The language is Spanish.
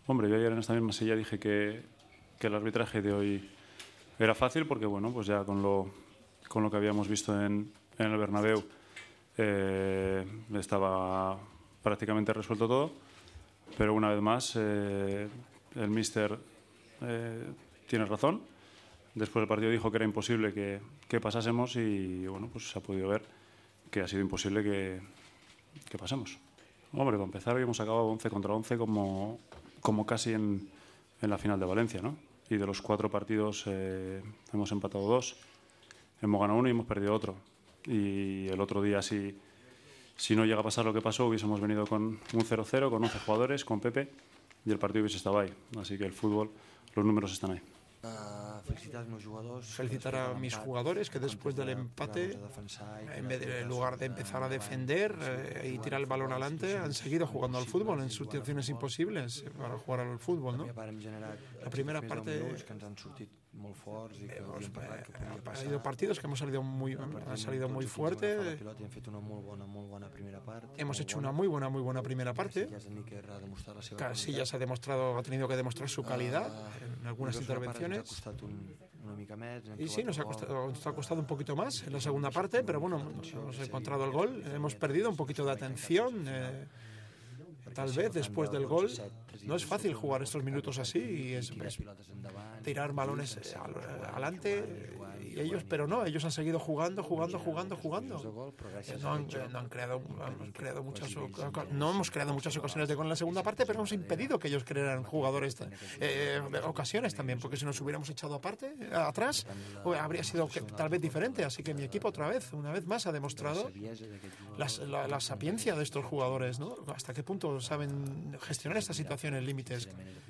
Hombre, yo ayer en esta misma silla dije que el arbitraje de hoy era fácil porque, bueno, pues ya con lo que habíamos visto en el Bernabéu estaba prácticamente resuelto todo, pero una vez más el míster tiene razón. Después del partido dijo que era imposible que pasásemos y, bueno, pues se ha podido ver que ha sido imposible que pasemos. Hombre, para empezar, hemos acabado 11 contra 11 como casi en la final de Valencia, ¿no? Y de los 4 partidos hemos empatado 2, hemos ganado 1 y hemos perdido otro. Y el otro día, si no llega a pasar lo que pasó, hubiésemos venido con un 0-0, con 11 jugadores, con Pepe, y el partido hubiese estado ahí. Así que el fútbol, los números están ahí. Felicitar a mis jugadores que después del empate, en lugar de empezar a defender y tirar el balón adelante, han seguido jugando al fútbol en situaciones imposibles para jugar al fútbol, ¿no? La primera parte ha habido partidos que han salido muy fuerte. Hemos hecho una muy buena primera parte. Casillas ha tenido que demostrar su calidad en algunas intervenciones. Y sí, nos ha costado un poquito más en la segunda parte, pero bueno, hemos encontrado el gol, hemos perdido un poquito de atención. Tal vez después del gol no es fácil jugar estos minutos así y es tirar balones adelante y ellos, pero no, ellos han seguido jugando. No hemos creado muchas ocasiones de gol en la segunda parte, pero hemos impedido que ellos crearan ocasiones también, porque si nos hubiéramos echado atrás, habría sido tal vez diferente. Así que mi equipo una vez más ha demostrado la sapiencia de estos jugadores, ¿no? Hasta qué punto saben gestionar estas situaciones límites